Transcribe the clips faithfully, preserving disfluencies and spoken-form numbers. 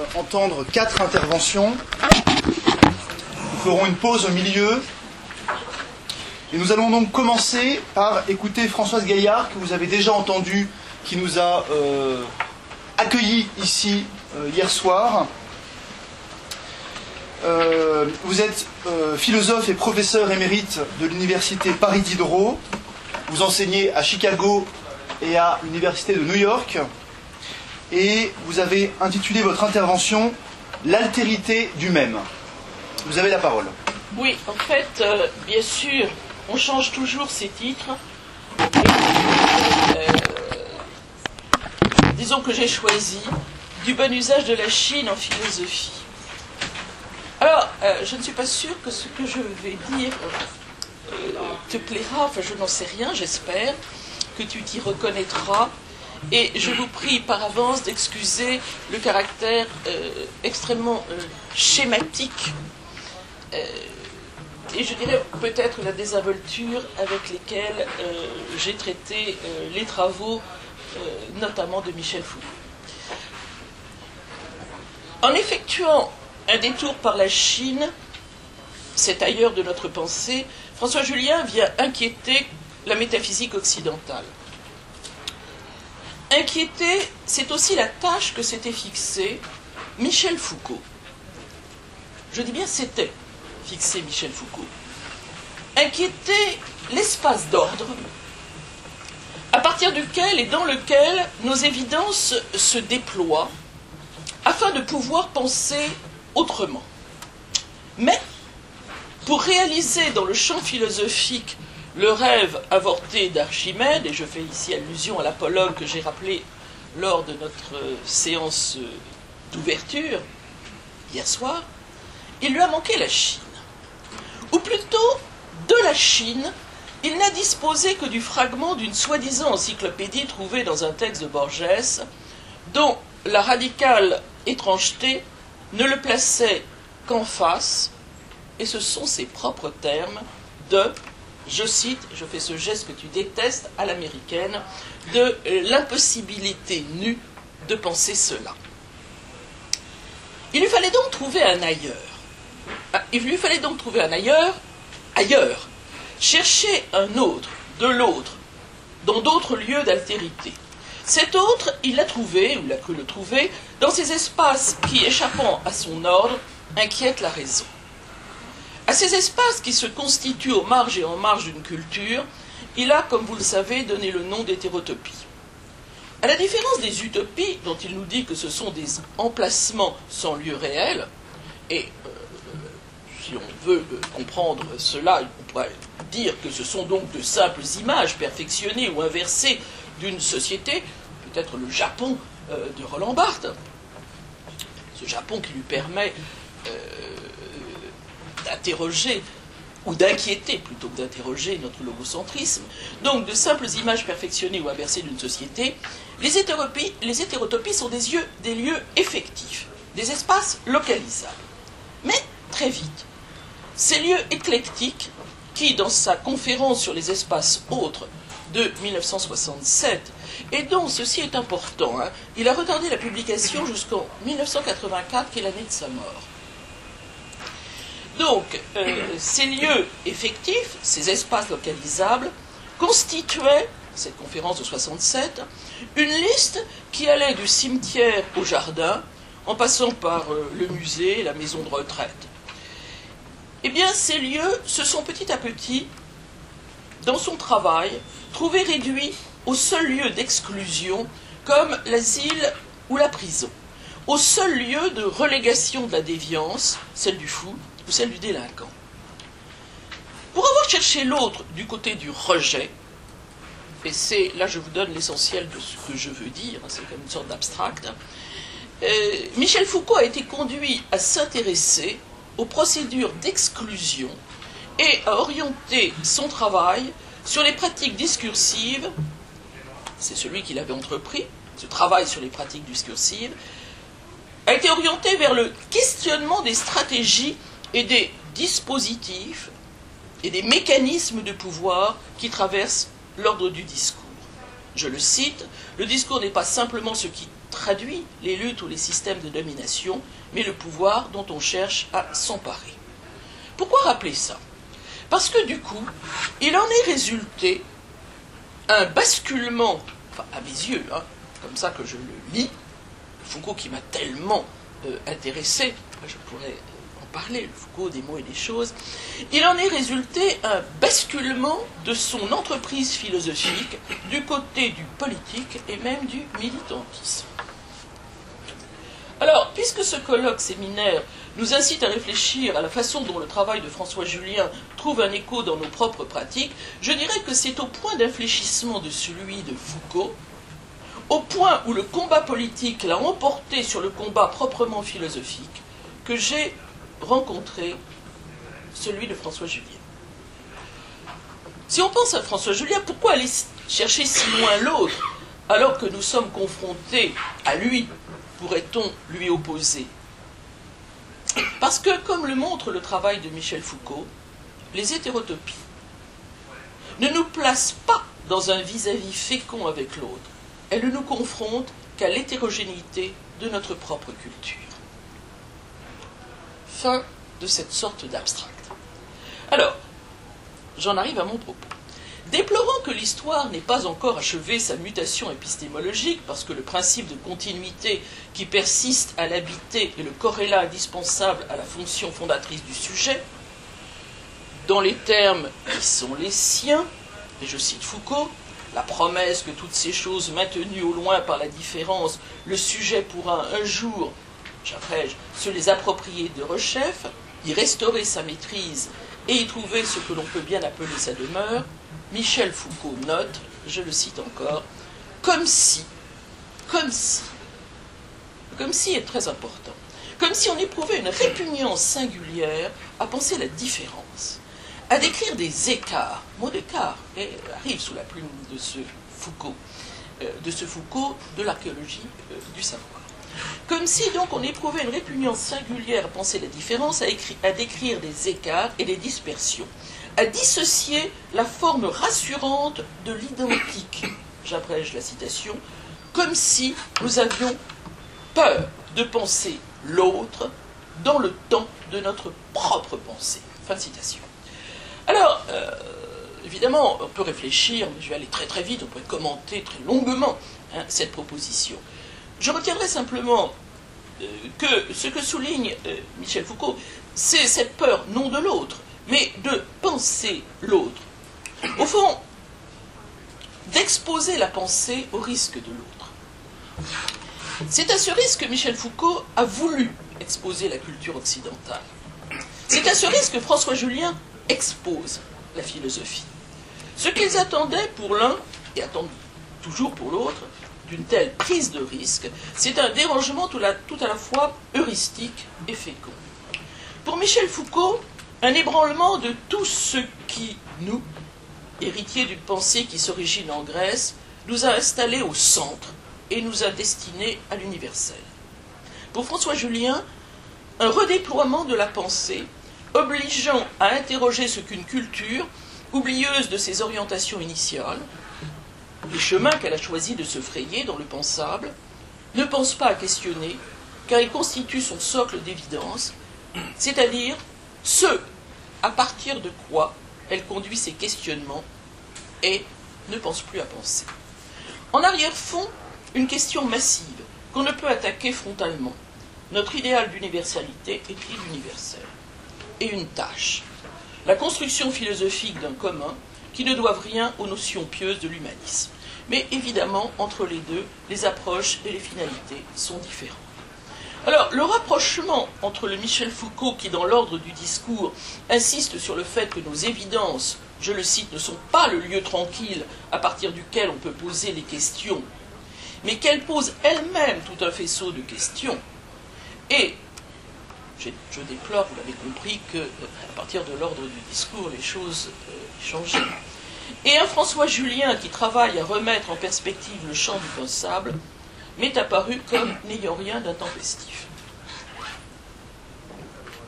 entendre quatre interventions. Nous ferons une pause au milieu. Et nous allons donc commencer par écouter Françoise Gaillard, que vous avez déjà entendu, qui nous a euh, accueillis ici euh, hier soir. Euh, vous êtes euh, philosophe et professeur émérite de l'université Paris Diderot. Vous enseignez à Chicago et à l'université de New York. Et vous avez intitulé votre intervention « L'altérité du même ». Vous avez la parole. Oui, en fait, euh, bien sûr, on change toujours ses titres. Et, euh, disons que j'ai choisi du bon usage de la Chine en philosophie. Alors, euh, je ne suis pas sûre que ce que je vais dire euh, te plaira, enfin je n'en sais rien, j'espère que tu t'y reconnaîtras. Et je vous prie par avance d'excuser le caractère euh, extrêmement euh, schématique euh, et je dirais peut-être la désinvolture avec lesquelles euh, j'ai traité euh, les travaux, euh, notamment de Michel Foucault. En effectuant un détour par la Chine, cet ailleurs de notre pensée, François Julien vient inquiéter la métaphysique occidentale. Inquiéter, c'est aussi la tâche que s'était fixée Michel Foucault. Je dis bien s'était fixé Michel Foucault. Inquiéter l'espace d'ordre à partir duquel et dans lequel nos évidences se déploient afin de pouvoir penser autrement. Mais pour réaliser dans le champ philosophique le rêve avorté d'Archimède, et je fais ici allusion à l'apologue que j'ai rappelé lors de notre séance d'ouverture, hier soir, il lui a manqué la Chine. Ou plutôt, de la Chine, il n'a disposé que du fragment d'une soi-disant encyclopédie trouvée dans un texte de Borges, dont la radicale étrangeté ne le plaçait qu'en face, et ce sont ses propres termes, de... Je cite, je fais ce geste que tu détestes à l'américaine, de l'impossibilité nue de penser cela. Il lui fallait donc trouver un ailleurs. Il lui fallait donc trouver un ailleurs, ailleurs. Chercher un autre, de l'autre, dans d'autres lieux d'altérité. Cet autre, il l'a trouvé, ou il a cru le trouver, dans ces espaces qui, échappant à son ordre, inquiètent la raison. À ces espaces qui se constituent aux marges et en marge d'une culture, il a, comme vous le savez, donné le nom d'hétérotopie. À la différence des utopies, dont il nous dit que ce sont des emplacements sans lieu réel, et euh, si on veut euh, comprendre cela, on pourrait dire que ce sont donc de simples images perfectionnées ou inversées d'une société, peut-être le Japon euh, de Roland Barthes, ce Japon qui lui permet euh, d'interroger, ou d'inquiéter plutôt que d'interroger notre logocentrisme, donc de simples images perfectionnées ou inversées d'une société, les hétérotopies, les hétérotopies sont des, yeux, des lieux effectifs, des espaces localisables. Mais très vite, ces lieux éclectiques, qui dans sa conférence sur les espaces autres de mille neuf cent soixante-sept, et dont ceci est important, hein, il a retardé la publication jusqu'en mille neuf cent quatre-vingt-quatre, qui est l'année de sa mort. Donc, euh, ces lieux effectifs, ces espaces localisables, constituaient, cette conférence de soixante-sept, une liste qui allait du cimetière au jardin, en passant par euh, le musée, la maison de retraite. Eh bien, ces lieux se sont petit à petit, dans son travail, trouvés réduits au seul lieu d'exclusion, comme l'asile ou la prison, au seul lieu de relégation de la déviance, celle du fou, ou celle du délinquant. Pour avoir cherché l'autre du côté du rejet, et c'est, là je vous donne l'essentiel de ce que je veux dire, c'est comme une sorte d'abstract, euh, Michel Foucault a été conduit à s'intéresser aux procédures d'exclusion et à orienter son travail sur les pratiques discursives, c'est celui qu'il avait entrepris, ce travail sur les pratiques discursives, a été orienté vers le questionnement des stratégies et des dispositifs et des mécanismes de pouvoir qui traversent l'ordre du discours. Je le cite, le discours n'est pas simplement ce qui traduit les luttes ou les systèmes de domination, mais le pouvoir dont on cherche à s'emparer. Pourquoi rappeler ça? Parce que du coup, il en est résulté un basculement, enfin à mes yeux, hein, comme ça que je le lis, Foucault qui m'a tellement euh, intéressé, je pourrais en parler, le Foucault des mots et des choses, il en est résulté un basculement de son entreprise philosophique du côté du politique et même du militantisme. Alors, puisque ce colloque séminaire nous incite à réfléchir à la façon dont le travail de François Julien trouve un écho dans nos propres pratiques, je dirais que c'est au point d'infléchissement de celui de Foucault, au point où le combat politique l'a emporté sur le combat proprement philosophique, que j'ai rencontré celui de François Julien. Si on pense à François Julien, pourquoi aller chercher si loin l'autre, alors que nous sommes confrontés à lui, pourrait-on lui opposer? Parce que, comme le montre le travail de Michel Foucault, les hétérotopies ne nous placent pas dans un vis-à-vis fécond avec l'autre. Elles ne nous confrontent qu'à l'hétérogénéité de notre propre culture. Fin de cette sorte d'abstract. Alors, j'en arrive à mon propos. Déplorant que l'histoire n'ait pas encore achevé sa mutation épistémologique, parce que le principe de continuité qui persiste à l'habiter est le corrélat indispensable à la fonction fondatrice du sujet, dans les termes qui sont les siens, et je cite Foucault, la promesse que toutes ces choses maintenues au loin par la différence, le sujet pourra un jour, j'abrège, se les approprier de rechef, y restaurer sa maîtrise et y trouver ce que l'on peut bien appeler sa demeure, Michel Foucault note, je le cite encore, comme si, comme si, comme si est très important, comme si on éprouvait une répugnance singulière à penser la différence, à décrire des écarts, mot d'écart, et arrive sous la plume de ce Foucault, euh, de ce Foucault de l'archéologie euh, du savoir. Comme si donc on éprouvait une répugnance singulière à penser la différence, à, écri- à décrire des écarts et des dispersions, à dissocier la forme rassurante de l'identique, j'abrège la citation, comme si nous avions peur de penser l'autre dans le temps de notre propre pensée. Fin de citation. Alors, euh, évidemment, on peut réfléchir, mais je vais aller très très vite, on peut commenter très longuement hein, cette proposition. Je retiendrai simplement euh, que ce que souligne euh, Michel Foucault, c'est cette peur non de l'autre, mais de penser l'autre. Au fond, d'exposer la pensée au risque de l'autre. C'est à ce risque que Michel Foucault a voulu exposer la culture occidentale. C'est à ce risque que François Julien expose la philosophie. Ce qu'ils attendaient pour l'un, et attendent toujours pour l'autre, d'une telle prise de risque, c'est un dérangement tout, la, tout à la fois heuristique et fécond. Pour Michel Foucault, un ébranlement de tout ce qui, nous, héritiers d'une pensée qui s'origine en Grèce, nous a installés au centre et nous a destinés à l'universel. Pour François Julien, un redéploiement de la pensée, obligeant à interroger ce qu'une culture, oublieuse de ses orientations initiales, les chemins qu'elle a choisi de se frayer dans le pensable, ne pense pas à questionner, car il constitue son socle d'évidence, c'est-à-dire ce à partir de quoi elle conduit ses questionnements et ne pense plus à penser. En arrière-fond, une question massive qu'on ne peut attaquer frontalement. Notre idéal d'universalité est-il universel? Et une tâche, la construction philosophique d'un commun qui ne doivent rien aux notions pieuses de l'humanisme. Mais évidemment, entre les deux, les approches et les finalités sont différentes. Alors, le rapprochement entre le Michel Foucault qui, dans l'ordre du discours, insiste sur le fait que nos évidences, je le cite, ne sont pas le lieu tranquille à partir duquel on peut poser les questions, mais qu'elles posent elles-mêmes tout un faisceau de questions. Et je, je déplore, vous l'avez compris, qu'à partir de l'ordre du discours, les choses euh, changent. Et un François Julien qui travaille à remettre en perspective le champ du pensable m'est apparu comme n'ayant rien d'intempestif.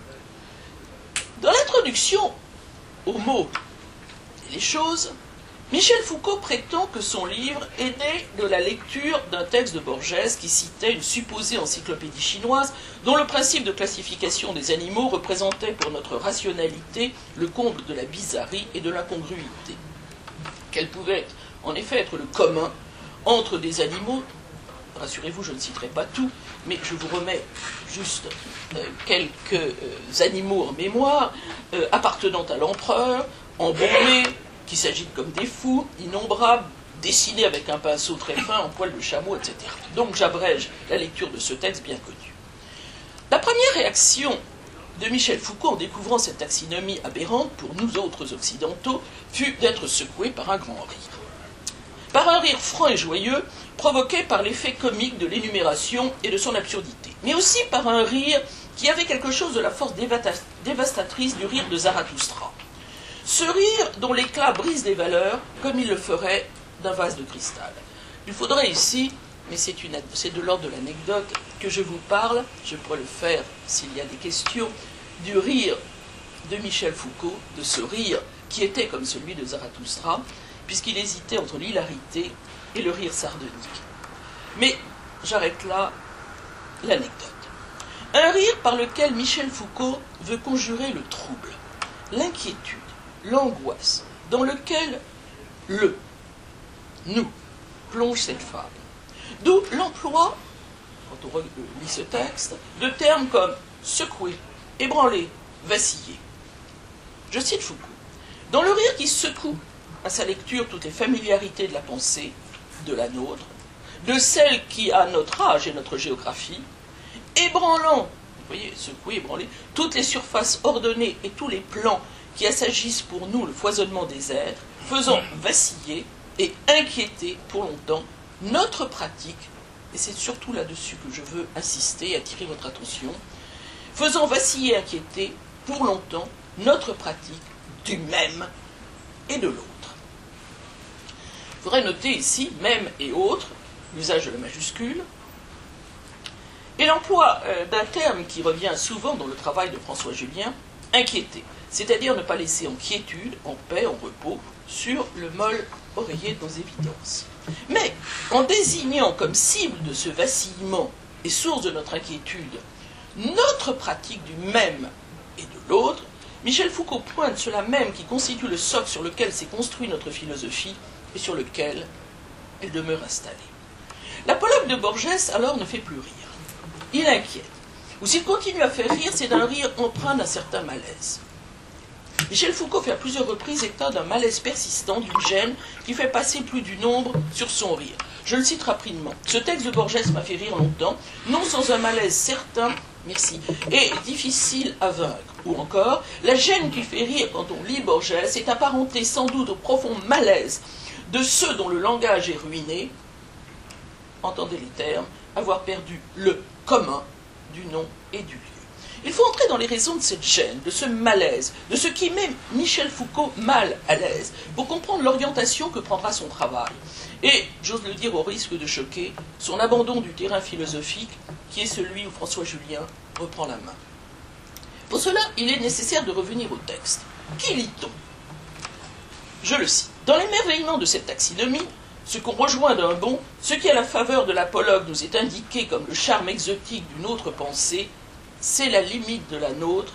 Dans l'introduction aux mots et les choses, Michel Foucault prétend que son livre est né de la lecture d'un texte de Borges qui citait une supposée encyclopédie chinoise dont le principe de classification des animaux représentait pour notre rationalité le comble de la bizarrerie et de l'incongruité. Quel pouvait en effet être le commun entre des animaux, rassurez-vous, je ne citerai pas tout, mais je vous remets juste euh, quelques euh, animaux en mémoire, euh, appartenant à l'empereur, embaumés, qui s'agitent comme des fous, innombrables, dessinés avec un pinceau très fin, en poil de chameau, et cetera. Donc j'abrège la lecture de ce texte bien connu. La première réaction de Michel Foucault en découvrant cette taxinomie aberrante pour nous autres occidentaux fut d'être secoué par un grand rire. Par un rire franc et joyeux, provoqué par l'effet comique de l'énumération et de son absurdité, mais aussi par un rire qui avait quelque chose de la force dévastatrice du rire de Zarathustra. Ce rire dont l'éclat brise les valeurs comme il le ferait d'un vase de cristal. Il faudrait ici, mais c'est de l'ordre de l'anecdote, que je vous parle, je pourrais le faire s'il y a des questions, du rire de Michel Foucault, de ce rire qui était comme celui de Zarathustra, puisqu'il hésitait entre l'hilarité et le rire sardonique. Mais j'arrête là l'anecdote. Un rire par lequel Michel Foucault veut conjurer le trouble, l'inquiétude, l'angoisse, dans lequel le, nous, plonge cette fable. D'où l'emploi, quand on lit ce texte, de termes comme secouer, ébranler, vaciller. Je cite Foucault. Dans le rire qui secoue à sa lecture toutes les familiarités de la pensée, de la nôtre, de celle qui a notre âge et notre géographie, ébranlant, vous voyez, secouer, ébranler, toutes les surfaces ordonnées et tous les plans qui assagissent pour nous le foisonnement des êtres, faisant vaciller et inquiéter pour longtemps notre pratique, et c'est surtout là-dessus que je veux insister et attirer votre attention, faisant vaciller et inquiéter pour longtemps notre pratique du même et de l'autre. Il faudrait noter ici, même et autre, l'usage de la majuscule, et l'emploi euh, d'un terme qui revient souvent dans le travail de François Julien, inquiéter, c'est-à-dire ne pas laisser en quiétude, en paix, en repos, sur le molle oreiller de nos évidences. Mais, en désignant comme cible de ce vacillement et source de notre inquiétude notre pratique du même et de l'autre, Michel Foucault pointe cela même qui constitue le socle sur lequel s'est construite notre philosophie et sur lequel elle demeure installée. L'apologue de Borges, alors, ne fait plus rire. Il inquiète. Ou s'il continue à faire rire, c'est d'un rire empreint d'un certain malaise. Michel Foucault fait à plusieurs reprises état d'un malaise persistant, d'une gêne qui fait passer plus du nombre sur son rire. Je le cite rapidement. Ce texte de Borges m'a fait rire longtemps, non sans un malaise certain, merci, et difficile à vaincre. Ou encore, la gêne qui fait rire quand on lit Borges est apparentée sans doute au profond malaise de ceux dont le langage est ruiné, entendez les termes, avoir perdu le commun du nom et du lieu. Il faut entrer dans les raisons de cette gêne, de ce malaise, de ce qui met Michel Foucault mal à l'aise, pour comprendre l'orientation que prendra son travail. Et, j'ose le dire au risque de choquer, son abandon du terrain philosophique, qui est celui où François Julien reprend la main. Pour cela, il est nécessaire de revenir au texte. Qui lit-on? Je le cite. Dans l'émerveillement de cette taxinomie, ce qu'on rejoint d'un bond, ce qui à la faveur de l'apologue nous est indiqué comme le charme exotique d'une autre pensée, c'est la limite de la nôtre,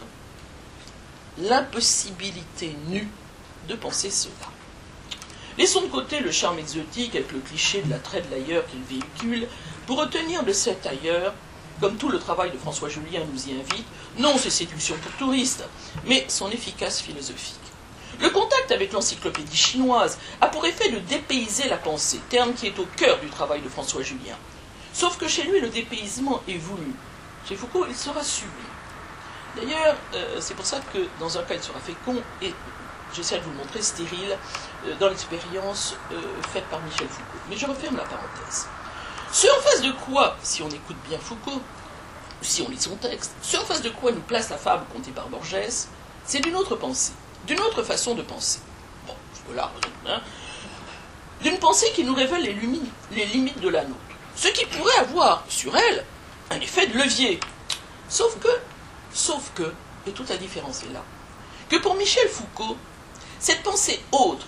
l'impossibilité nue de penser cela. Laissons de côté le charme exotique avec le cliché de l'attrait de l'ailleurs qu'il véhicule, pour retenir de cet ailleurs, comme tout le travail de François Julien nous y invite, non ses séductions pour touristes, mais son efficace philosophique. Le contact avec l'encyclopédie chinoise a pour effet de dépayser la pensée, terme qui est au cœur du travail de François Julien. Sauf que chez lui, le dépaysement est voulu. Chez Foucault, il sera subi. D'ailleurs, euh, c'est pour ça que dans un cas, il sera fécond, et j'essaie de vous le montrer, stérile, euh, dans l'expérience euh, faite par Michel Foucault. Mais je referme la parenthèse. Ce en face de quoi, si on écoute bien Foucault, si on lit son texte, ce en face de quoi nous place la fable contée par Borges, c'est d'une autre pensée, d'une autre façon de penser. Bon, je peux là, hein, d'une pensée qui nous révèle les, limites, les limites de la nôtre. Ce qui pourrait avoir sur elle un effet de levier. Sauf que, sauf que, et toute la différence est là, que pour Michel Foucault, cette pensée autre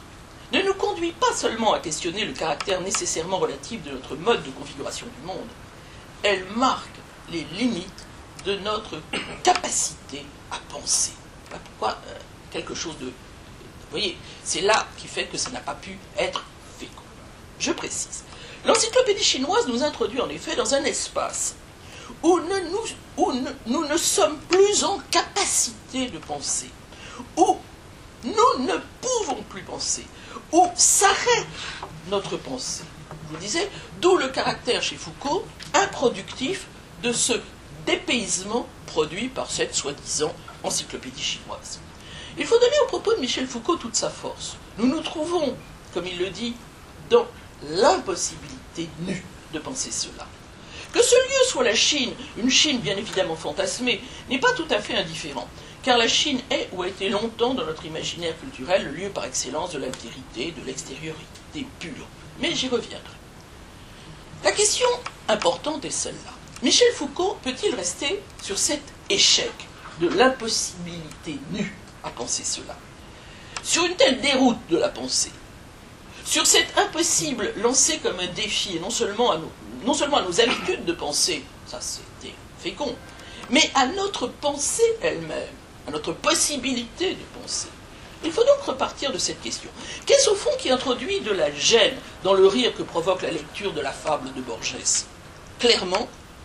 ne nous conduit pas seulement à questionner le caractère nécessairement relatif de notre mode de configuration du monde, elle marque les limites de notre capacité à penser. Voilà pourquoi euh, quelque chose de... Vous voyez, c'est là qui fait que ça n'a pas pu être fécond. Je précise. L'encyclopédie chinoise nous introduit en effet dans un espace où, ne nous, où ne, nous ne sommes plus en capacité de penser, où nous ne pouvons plus penser, où s'arrête notre pensée. Je vous disais, d'où le caractère chez Foucault improductif de ce dépaysement produit par cette soi-disant encyclopédie chinoise. Il faut donner au propos de Michel Foucault toute sa force. Nous nous trouvons, comme il le dit, dans l'impossibilité nue de penser cela. Que ce lieu soit la Chine, une Chine bien évidemment fantasmée, n'est pas tout à fait indifférent, car la Chine est ou a été longtemps dans notre imaginaire culturel le lieu par excellence de l'altérité, de l'extériorité pure. Mais j'y reviendrai. La question importante est celle-là. Michel Foucault peut-il rester sur cet échec de l'impossibilité nue à penser cela, sur une telle déroute de la pensée, sur cet impossible lancé comme un défi, et non seulement à nos, non seulement à nos habitudes de penser, ça c'était fécond, mais à notre pensée elle-même, à notre possibilité de penser. Il faut donc repartir de cette question. Qu'est-ce au fond qui introduit de la gêne dans le rire que provoque la lecture de la fable de Borges? Clairement,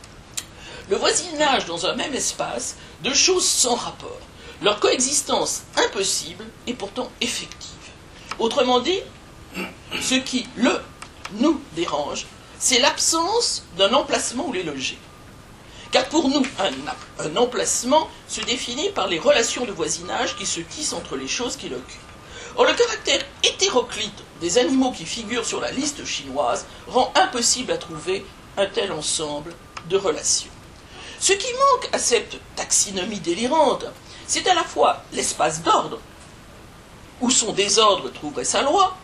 le voisinage dans un même espace de choses sans rapport, leur coexistence impossible et pourtant effective. Autrement dit, ce qui, le, nous dérange, c'est l'absence d'un emplacement où les loger. Car pour nous, un, un emplacement se définit par les relations de voisinage qui se tissent entre les choses qui l'occupent. Or, le caractère hétéroclite des animaux qui figurent sur la liste chinoise rend impossible à trouver un tel ensemble de relations. Ce qui manque à cette taxinomie délirante, c'est à la fois l'espace d'ordre, où son désordre trouverait sa loi,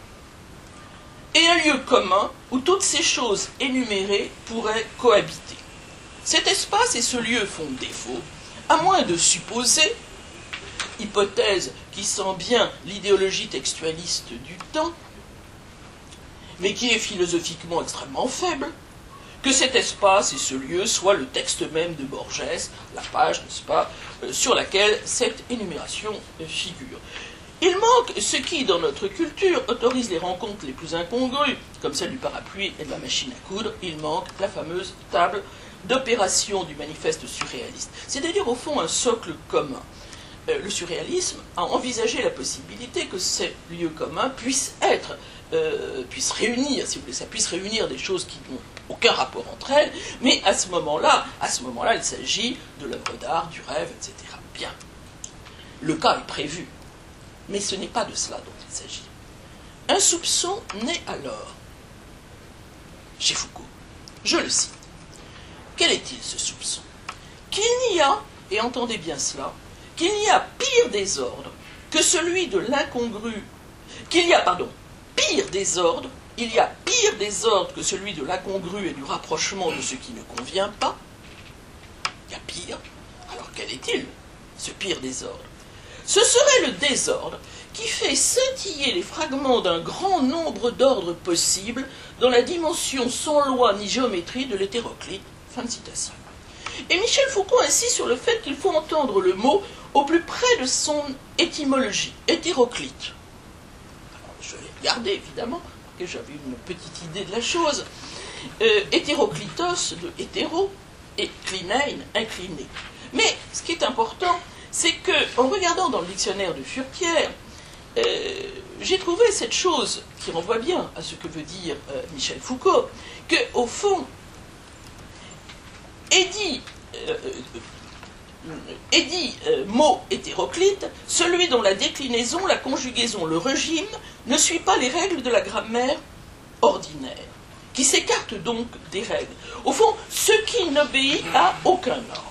et un lieu commun où toutes ces choses énumérées pourraient cohabiter. Cet espace et ce lieu font défaut, à moins de supposer, hypothèse qui sent bien l'idéologie textualiste du temps, mais qui est philosophiquement extrêmement faible, que cet espace et ce lieu soient le texte même de Borges, la page, n'est-ce pas, euh, sur laquelle cette énumération euh, figure. Il manque ce qui, dans notre culture, autorise les rencontres les plus incongrues, comme celle du parapluie et de la machine à coudre. Il manque la fameuse table d'opération du manifeste surréaliste. C'est-à-dire, au fond, un socle commun. Euh, le surréalisme a envisagé la possibilité que ces lieux communs puissent être, euh, puissent réunir, si vous voulez, ça puisse réunir des choses qui n'ont aucun rapport entre elles, mais à ce moment-là, à ce moment-là, il s'agit de l'œuvre d'art, du rêve, et cetera. Bien. Le cas est prévu. Mais ce n'est pas de cela dont il s'agit. Un soupçon naît alors chez Foucault. Je le cite. Quel est-il ce soupçon? Qu'il n'y a, et entendez bien cela, qu'il n'y a pire désordre que celui de l'incongru, qu'il y a, pardon, pire désordre, il y a pire désordre que celui de l'incongru et du rapprochement de ce qui ne convient pas. Il y a pire. Alors quel est-il, ce pire désordre? Ce serait le désordre qui fait scintiller les fragments d'un grand nombre d'ordres possibles dans la dimension sans loi ni géométrie de l'hétéroclite. Fin de citation. Et Michel Foucault insiste sur le fait qu'il faut entendre le mot au plus près de son étymologie, hétéroclite. Alors, je l'ai regardé, évidemment, parce que j'avais une petite idée de la chose. Euh, hétéroclitos, de hétéro, et klinein, incliné. Mais ce qui est important, c'est que, en regardant dans le dictionnaire de Furquière, euh, j'ai trouvé cette chose qui renvoie bien à ce que veut dire euh, Michel Foucault, que, au fond, est dit, euh, est dit euh, mot hétéroclite, celui dont la déclinaison, la conjugaison, le régime ne suit pas les règles de la grammaire ordinaire, qui s'écarte donc des règles. Au fond, ce qui n'obéit à aucun ordre.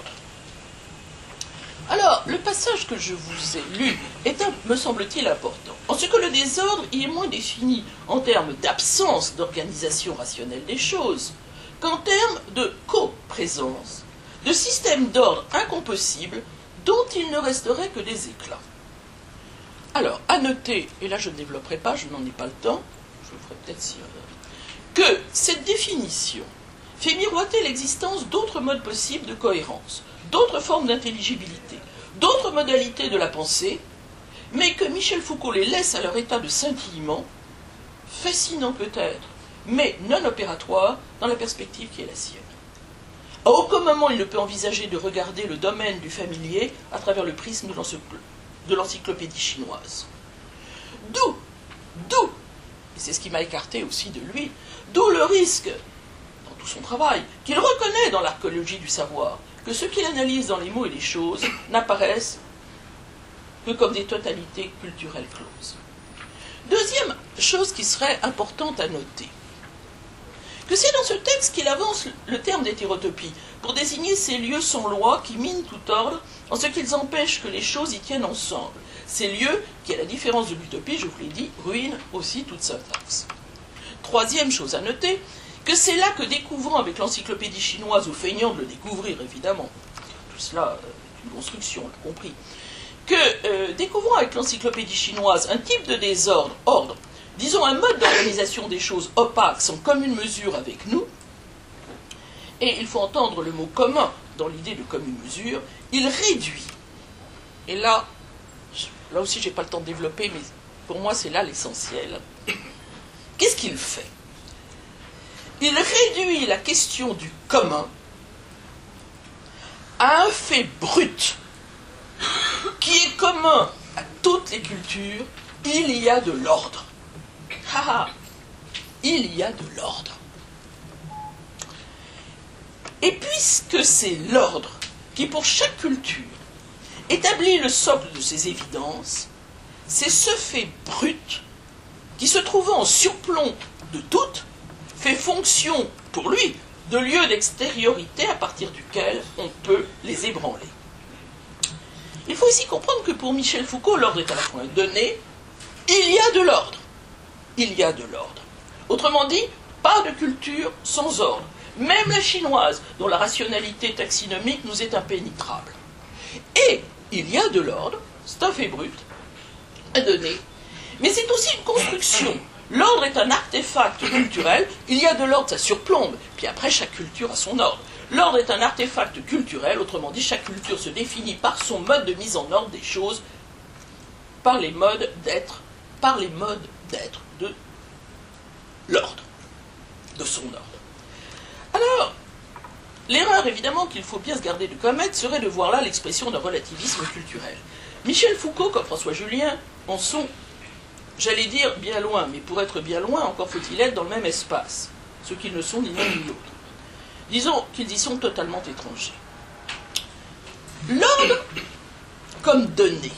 Alors, le passage que je vous ai lu est, un, me semble-t-il, important, en ce que le désordre y est moins défini en termes d'absence d'organisation rationnelle des choses qu'en termes de coprésence, de systèmes d'ordre incompossibles dont il ne resterait que des éclats. Alors, à noter, et là je ne développerai pas, je n'en ai pas le temps, je le ferai peut-être si... que cette définition fait miroiter l'existence d'autres modes possibles de cohérence, d'autres formes d'intelligibilité, d'autres modalités de la pensée, mais que Michel Foucault les laisse à leur état de scintillement, fascinant peut-être, mais non opératoire dans la perspective qui est la sienne. À aucun moment il ne peut envisager de regarder le domaine du familier à travers le prisme de l'encyclopédie chinoise. D'où, d'où, et c'est ce qui m'a écarté aussi de lui, d'où le risque, dans tout son travail, qu'il reconnaît dans l'archéologie du savoir, que ce qu'il analyse dans les mots et les choses n'apparaissent que comme des totalités culturelles closes. Deuxième chose qui serait importante à noter, que c'est dans ce texte qu'il avance le terme d'hétérotopie pour désigner ces lieux sans loi qui minent tout ordre en ce qu'ils empêchent que les choses y tiennent ensemble. Ces lieux qui, à la différence de l'utopie, je vous l'ai dit, ruinent aussi toute syntaxe. Troisième chose à noter, que c'est là que découvrant avec l'encyclopédie chinoise, ou feignant de le découvrir évidemment, tout cela est une construction, on l'a compris, que euh, découvrant avec l'encyclopédie chinoise un type de désordre, ordre, disons un mode d'organisation des choses opaque, sans commune mesure avec nous, et il faut entendre le mot commun dans l'idée de commune mesure, il réduit, et là, là aussi je n'ai pas le temps de développer, mais pour moi c'est là l'essentiel. Qu'est-ce qu'il fait? Il réduit la question du commun à un fait brut, qui est commun à toutes les cultures, il y a de l'ordre. Ah, il y a de l'ordre. Et puisque c'est l'ordre qui, pour chaque culture, établit le socle de ses évidences, c'est ce fait brut qui, se trouvant en surplomb de toutes, fait fonction, pour lui, de lieu d'extériorité à partir duquel on peut les ébranler. Il faut ici comprendre que pour Michel Foucault, l'ordre est à la fois un donné, il y a de l'ordre. Il y a de l'ordre. Autrement dit, pas de culture sans ordre. Même la chinoise, dont la rationalité taxinomique nous est impénétrable. Et il y a de l'ordre, c'est un fait brut, un donné, mais c'est aussi une construction. L'ordre est un artefact culturel, il y a de l'ordre, ça surplombe, puis après chaque culture a son ordre. L'ordre est un artefact culturel, autrement dit, chaque culture se définit par son mode de mise en ordre des choses, par les modes d'être, par les modes d'être de l'ordre, de son ordre. Alors, l'erreur évidemment qu'il faut bien se garder de commettre serait de voir là l'expression d'un relativisme culturel. Michel Foucault, comme François Julien, en sont, j'allais dire, bien loin, mais pour être bien loin, encore faut-il être dans le même espace, ce qu'ils ne sont ni l'un ni l'autre. Disons qu'ils y sont totalement étrangers. L'ordre comme donné.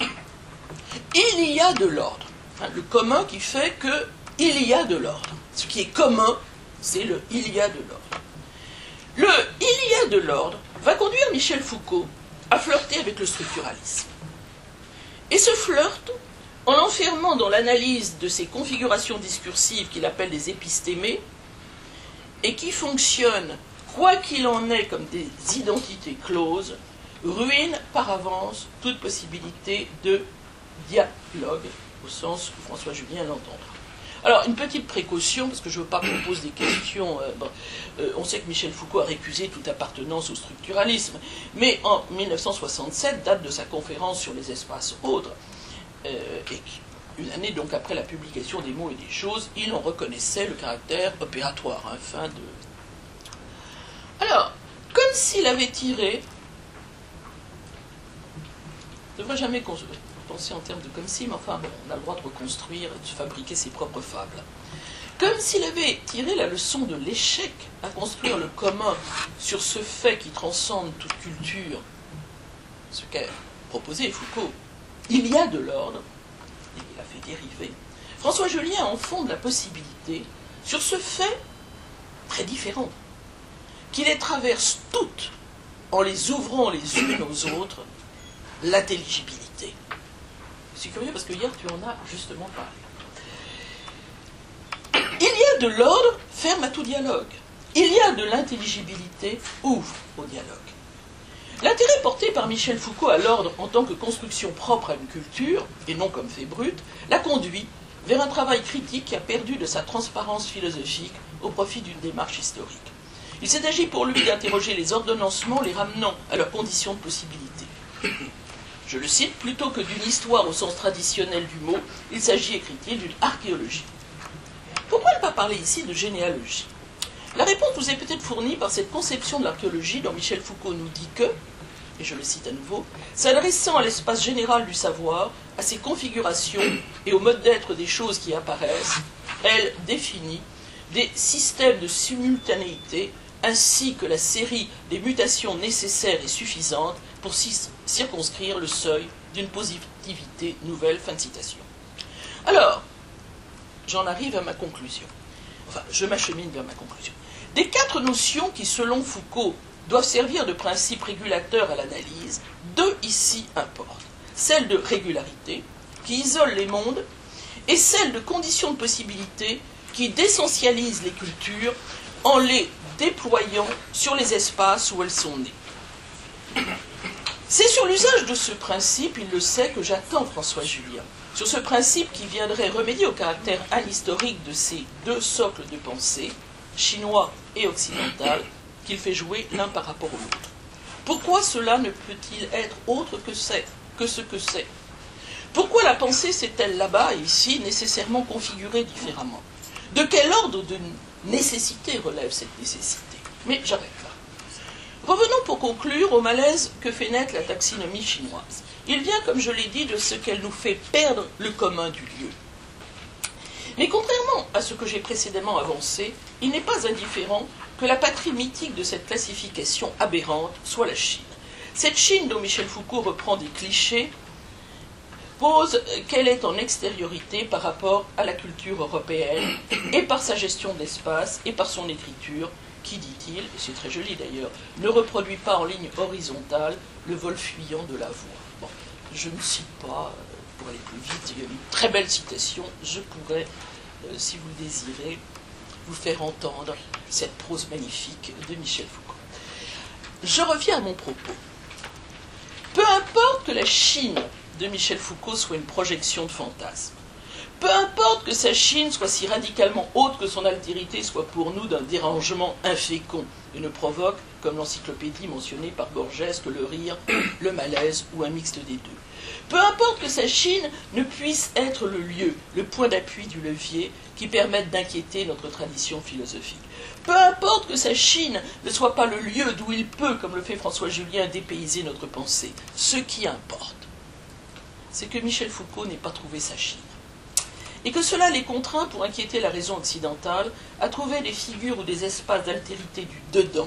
Il y a de l'ordre. Enfin, le commun qui fait que il y a de l'ordre. Ce qui est commun, c'est le il y a de l'ordre. Le il y a de l'ordre va conduire Michel Foucault à flirter avec le structuralisme. Et ce flirt, en l'enfermant dans l'analyse de ces configurations discursives qu'il appelle des épistémés, et qui fonctionnent, quoi qu'il en est, comme des identités closes, ruine par avance toute possibilité de dialogue, au sens où François Julien l'entendra. Alors, une petite précaution, parce que je ne veux pas qu'on pose des questions. Euh, bon, euh, on sait que Michel Foucault a récusé toute appartenance au structuralisme, mais en mille neuf cent soixante-sept, date de sa conférence sur les espaces autres, euh, et une année donc après la publication des mots et des choses, il en reconnaissait le caractère opératoire, hein, fin de... Alors, comme s'il avait tiré... Je ne devrais jamais penser en termes de comme si, mais enfin, bon, on a le droit de reconstruire, de fabriquer ses propres fables. Comme s'il avait tiré la leçon de l'échec à construire le commun sur ce fait qui transcende toute culture, ce qu'a proposé Foucault. Il y a de l'ordre, et il a fait dériver. François Julien en fonde la possibilité sur ce fait très différent, qui les traverse toutes en les ouvrant les unes aux autres, l'intelligibilité. C'est curieux parce que hier tu en as justement parlé. Il y a de l'ordre, ferme à tout dialogue. Il y a de l'intelligibilité, ouvre au dialogue. L'intérêt porté par Michel Foucault à l'ordre en tant que construction propre à une culture, et non comme fait brut, l'a conduit vers un travail critique qui a perdu de sa transparence philosophique au profit d'une démarche historique. Il s'est agi pour lui d'interroger les ordonnancements, les ramenant à leurs conditions de possibilité. Je le cite, plutôt que d'une histoire au sens traditionnel du mot, il s'agit, écrit-il, d'une archéologie. Pourquoi ne pas parler ici de généalogie? La réponse nous est peut-être fournie par cette conception de l'archéologie dont Michel Foucault nous dit que, et je le cite à nouveau, s'adressant à l'espace général du savoir, à ses configurations et au mode d'être des choses qui apparaissent, elle définit des systèmes de simultanéité ainsi que la série des mutations nécessaires et suffisantes pour circonscrire le seuil d'une positivité nouvelle. Fin de citation. Alors, j'en arrive à ma conclusion. Enfin, je m'achemine vers ma conclusion. Des quatre notions qui, selon Foucault, doivent servir de principe régulateur à l'analyse, deux ici importent. Celle de régularité, qui isole les mondes, et celle de conditions de possibilité, qui désessentialise les cultures en les déployant sur les espaces où elles sont nées. C'est sur l'usage de ce principe, il le sait, que j'attends François Julien. Sur ce principe qui viendrait remédier au caractère anhistorique de ces deux socles de pensée, chinois et occidental, qu'il fait jouer l'un par rapport à l'autre. Pourquoi cela ne peut-il être autre que c'est, que ce que c'est? Pourquoi la pensée s'est-elle là-bas et ici nécessairement configurée différemment? De quel ordre de nécessité relève cette nécessité? Mais j'arrête là. Revenons pour conclure au malaise que fait naître la taxinomie chinoise. Il vient, comme je l'ai dit, de ce qu'elle nous fait perdre le commun du lieu. Mais contrairement à ce que j'ai précédemment avancé, il n'est pas indifférent que la patrie mythique de cette classification aberrante soit la Chine. Cette Chine dont Michel Foucault reprend des clichés pose qu'elle est en extériorité par rapport à la culture européenne, et par sa gestion d'espace, et par son écriture, qui, dit-il, et c'est très joli d'ailleurs, ne reproduit pas en ligne horizontale le vol fuyant de la voix. Bon, je ne cite pas, pour aller plus vite, il y a une très belle citation, je pourrais, euh, si vous le désirez, vous faire entendre cette prose magnifique de Michel Foucault. Je reviens à mon propos. Peu importe que la Chine de Michel Foucault soit une projection de fantasme, peu importe que sa Chine soit si radicalement haute que son altérité soit pour nous d'un dérangement infécond et ne provoque, comme l'encyclopédie mentionnée par Borges, que le rire, le malaise ou un mixte des deux. Peu importe que sa Chine ne puisse être le lieu, le point d'appui du levier qui permette d'inquiéter notre tradition philosophique. Peu importe que sa Chine ne soit pas le lieu d'où il peut, comme le fait François Julien, dépayser notre pensée. Ce qui importe, c'est que Michel Foucault n'ait pas trouvé sa Chine. Et que cela les contraint, pour inquiéter la raison occidentale, à trouver des figures ou des espaces d'altérité du dedans,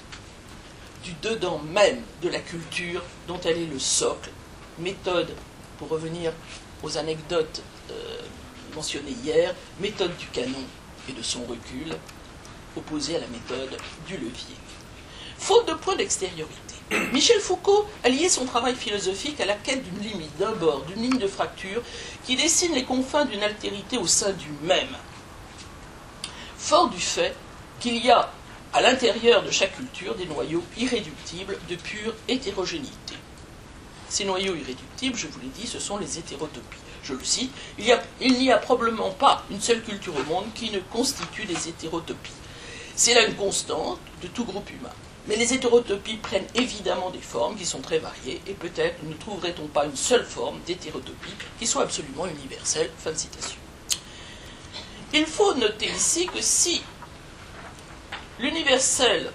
du dedans même de la culture dont elle est le socle, méthode, pour revenir aux anecdotes euh, mentionnées hier, méthode du canon et de son recul, opposée à la méthode du levier. Faute de point d'extériorité, Michel Foucault a lié son travail philosophique à la quête d'une limite, d'un bord, d'une ligne de fracture qui dessine les confins d'une altérité au sein du même. Fort du fait qu'il y a à l'intérieur de chaque culture des noyaux irréductibles de pure hétérogénéité. Ces noyaux irréductibles, je vous l'ai dit, ce sont les hétérotopies. Je le cite, il, y a, il n'y a probablement pas une seule culture au monde qui ne constitue des hétérotopies. C'est là une constante de tout groupe humain. Mais les hétérotopies prennent évidemment des formes qui sont très variées, et peut-être ne trouverait-on pas une seule forme d'hétérotopie qui soit absolument universelle. Fin de citation. Il faut noter ici que si l'universel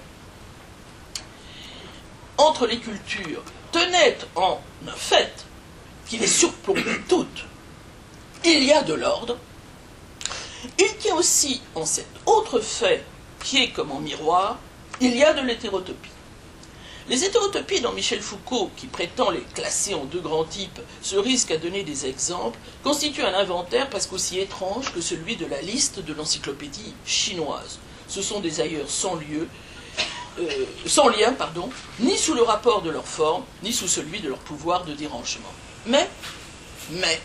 entre les cultures tenait en un fait qui les surplombe toutes, il y a de l'ordre, il tient aussi en cet autre fait qui est comme en miroir, il y a de l'hétérotopie. Les hétérotopies dont Michel Foucault, qui prétend les classer en deux grands types, se risque à donner des exemples, constituent un inventaire presque aussi étrange que celui de la liste de l'encyclopédie chinoise. Ce sont des ailleurs sans lieu, euh, sans lien, pardon, ni sous le rapport de leur forme, ni sous celui de leur pouvoir de dérangement. Mais, mais,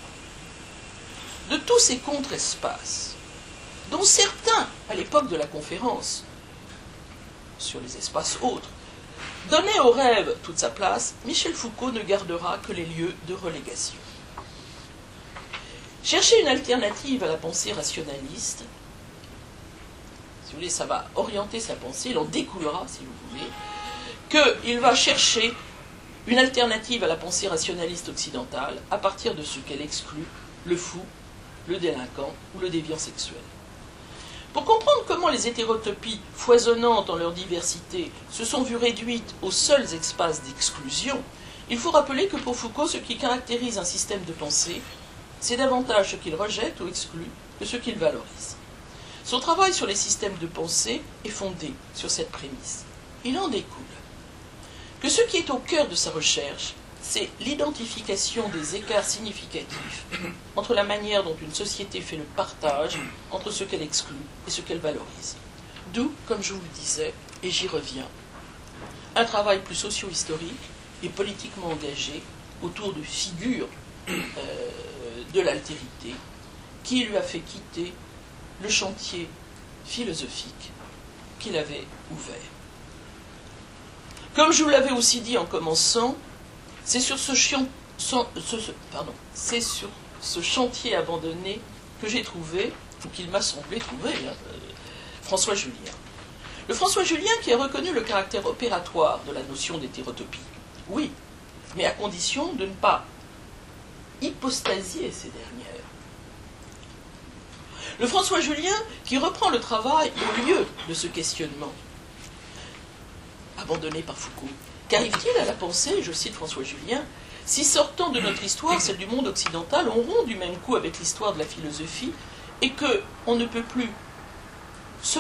de tous ces contre-espaces, dont certains, à l'époque de la conférence, sur les espaces autres, Donner au rêve toute sa place, Michel Foucault ne gardera que les lieux de relégation. Chercher une alternative à la pensée rationaliste, si vous voulez, ça va orienter sa pensée, il en découlera, si vous voulez, qu'il va chercher une alternative à la pensée rationaliste occidentale à partir de ce qu'elle exclut le fou, le délinquant ou le déviant sexuel. Pour comprendre comment les hétérotopies, foisonnantes en leur diversité, se sont vues réduites aux seuls espaces d'exclusion, il faut rappeler que pour Foucault, ce qui caractérise un système de pensée, c'est davantage ce qu'il rejette ou exclut que ce qu'il valorise. Son travail sur les systèmes de pensée est fondé sur cette prémisse. Il en découle que ce qui est au cœur de sa recherche, c'est l'identification des écarts significatifs entre la manière dont une société fait le partage entre ce qu'elle exclut et ce qu'elle valorise. D'où, comme je vous le disais, et j'y reviens, un travail plus socio-historique et politiquement engagé autour de figures euh, de l'altérité qui lui a fait quitter le chantier philosophique qu'il avait ouvert. Comme je vous l'avais aussi dit en commençant, c'est sur ce, chiant, ce, ce, pardon, c'est sur ce chantier abandonné que j'ai trouvé, ou qu'il m'a semblé trouver, hein, euh, François Julien. Le François Julien qui a reconnu le caractère opératoire de la notion d'hétérotopie. Oui, mais à condition de ne pas hypostasier ces dernières. Le François Julien qui reprend le travail au lieu de ce questionnement abandonné par Foucault. Qu'arrive-t-il à la pensée, je cite François Julien, si sortant de notre histoire, celle du monde occidental, on rompt du même coup avec l'histoire de la philosophie et qu'on ne peut plus se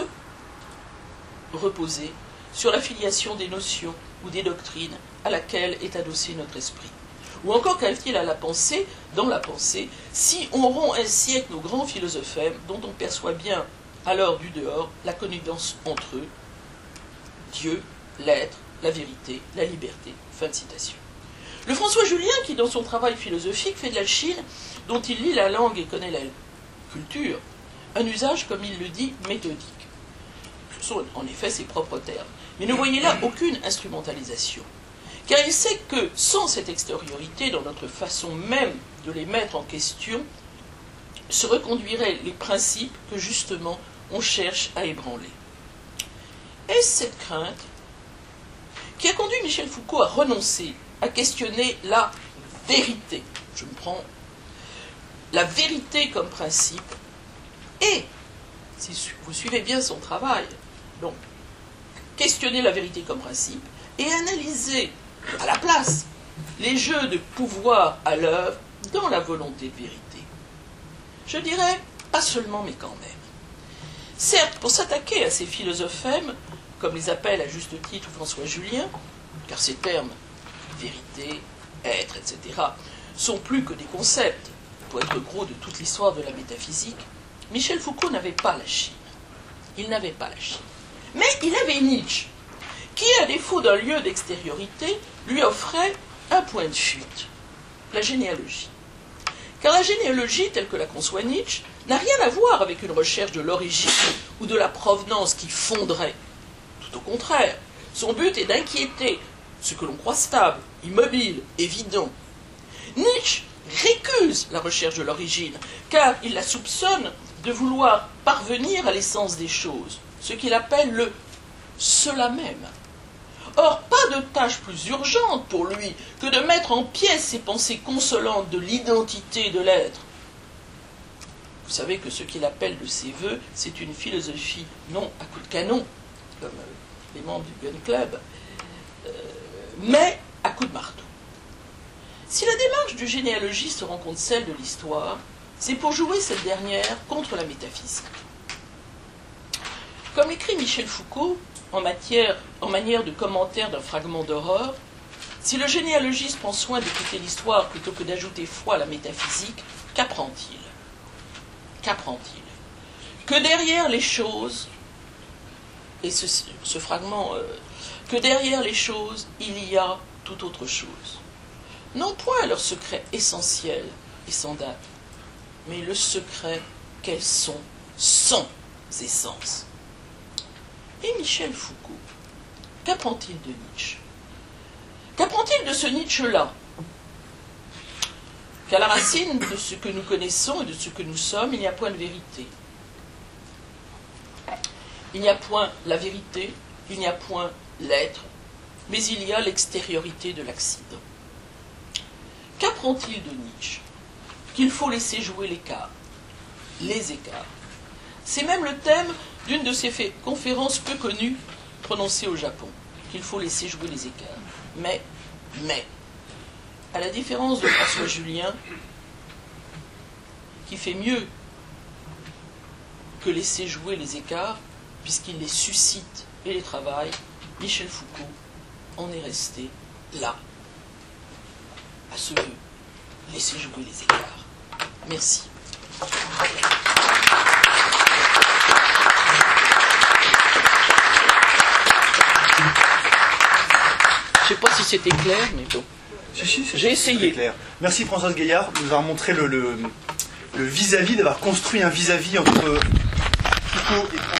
reposer sur la filiation des notions ou des doctrines à laquelle est adossé notre esprit. Ou encore qu'arrive-t-il à la pensée, dans la pensée, si on rompt ainsi avec nos grands philosophèmes dont on perçoit bien, alors du dehors, la connivence entre eux, Dieu, l'être, la vérité, la liberté. Fin de citation. Le François Julien, qui dans son travail philosophique fait de la Chine, dont il lit la langue et connaît la culture, un usage, comme il le dit, méthodique. Ce sont en effet ses propres termes. Mais ne voyez là aucune instrumentalisation. Car il sait que sans cette extériorité, dans notre façon même de les mettre en question, se reconduiraient les principes que justement on cherche à ébranler. Est-ce cette crainte qui a conduit Michel Foucault à renoncer à questionner la vérité? Je me prends la vérité comme principe, et, si vous suivez bien son travail, donc, questionner la vérité comme principe, et analyser à la place les jeux de pouvoir à l'œuvre dans la volonté de vérité. Je dirais, pas seulement, mais quand même. Certes, pour s'attaquer à ces philosophèmes, comme les appelle à juste titre François Julien, car ces termes, vérité, être, et cetera, sont plus que des concepts, pour être gros, de toute l'histoire de la métaphysique, Michel Foucault n'avait pas la Chine. Il n'avait pas la Chine. Mais il avait Nietzsche, qui, à défaut d'un lieu d'extériorité, lui offrait un point de fuite, la généalogie. Car la généalogie, telle que la conçoit Nietzsche, n'a rien à voir avec une recherche de l'origine ou de la provenance qui fonderait. Tout au contraire, son but est d'inquiéter ce que l'on croit stable, immobile, évident. Nietzsche récuse la recherche de l'origine, car il la soupçonne de vouloir parvenir à l'essence des choses, ce qu'il appelle le « cela même ». Or, pas de tâche plus urgente pour lui que de mettre en pièces ces pensées consolantes de l'identité de l'être. Vous savez que ce qu'il appelle de ses voeux, c'est une philosophie non à coup de canon, comme les membres du Gun Club, euh, mais à coup de marteau. Si la démarche du généalogiste rencontre celle de l'histoire, c'est pour jouer cette dernière contre la métaphysique. Comme l'écrit Michel Foucault, en, matière, en manière de commentaire d'un fragment d'horreur, si le généalogiste prend soin d'écouter l'histoire plutôt que d'ajouter foi à la métaphysique, qu'apprend-il? Qu'apprend-il? Que derrière les choses, et ce, ce fragment, euh, que derrière les choses, il y a tout autre chose. Non point leur secret essentiel et sans date, mais le secret qu'elles sont sans essence. Et Michel Foucault, qu'apprend-il de Nietzsche? ce Nietzsche-là, qu'à la racine de ce que nous connaissons et de ce que nous sommes, il n'y a point de vérité. Il n'y a point la vérité, il n'y a point l'être, mais il y a l'extériorité de l'accident. Qu'apprend-il de Nietzsche? Qu'il faut laisser jouer l'écart, les écarts. C'est même le thème d'une de ces conférences peu connues prononcées au Japon, qu'il faut laisser jouer les écarts. Mais, mais, à la différence de François Julien, qui fait mieux que laisser jouer les écarts, puisqu'il les suscite et les travaille, Michel Foucault en est resté là, à ce vœu, laisser jouer les écarts. Merci. Je ne sais pas si c'était clair, mais bon. Si, si, j'ai essayé. Clair. Merci Françoise Gaillard de nous avoir montré le vis-à-vis, d'avoir construit un vis-à-vis entre Foucault et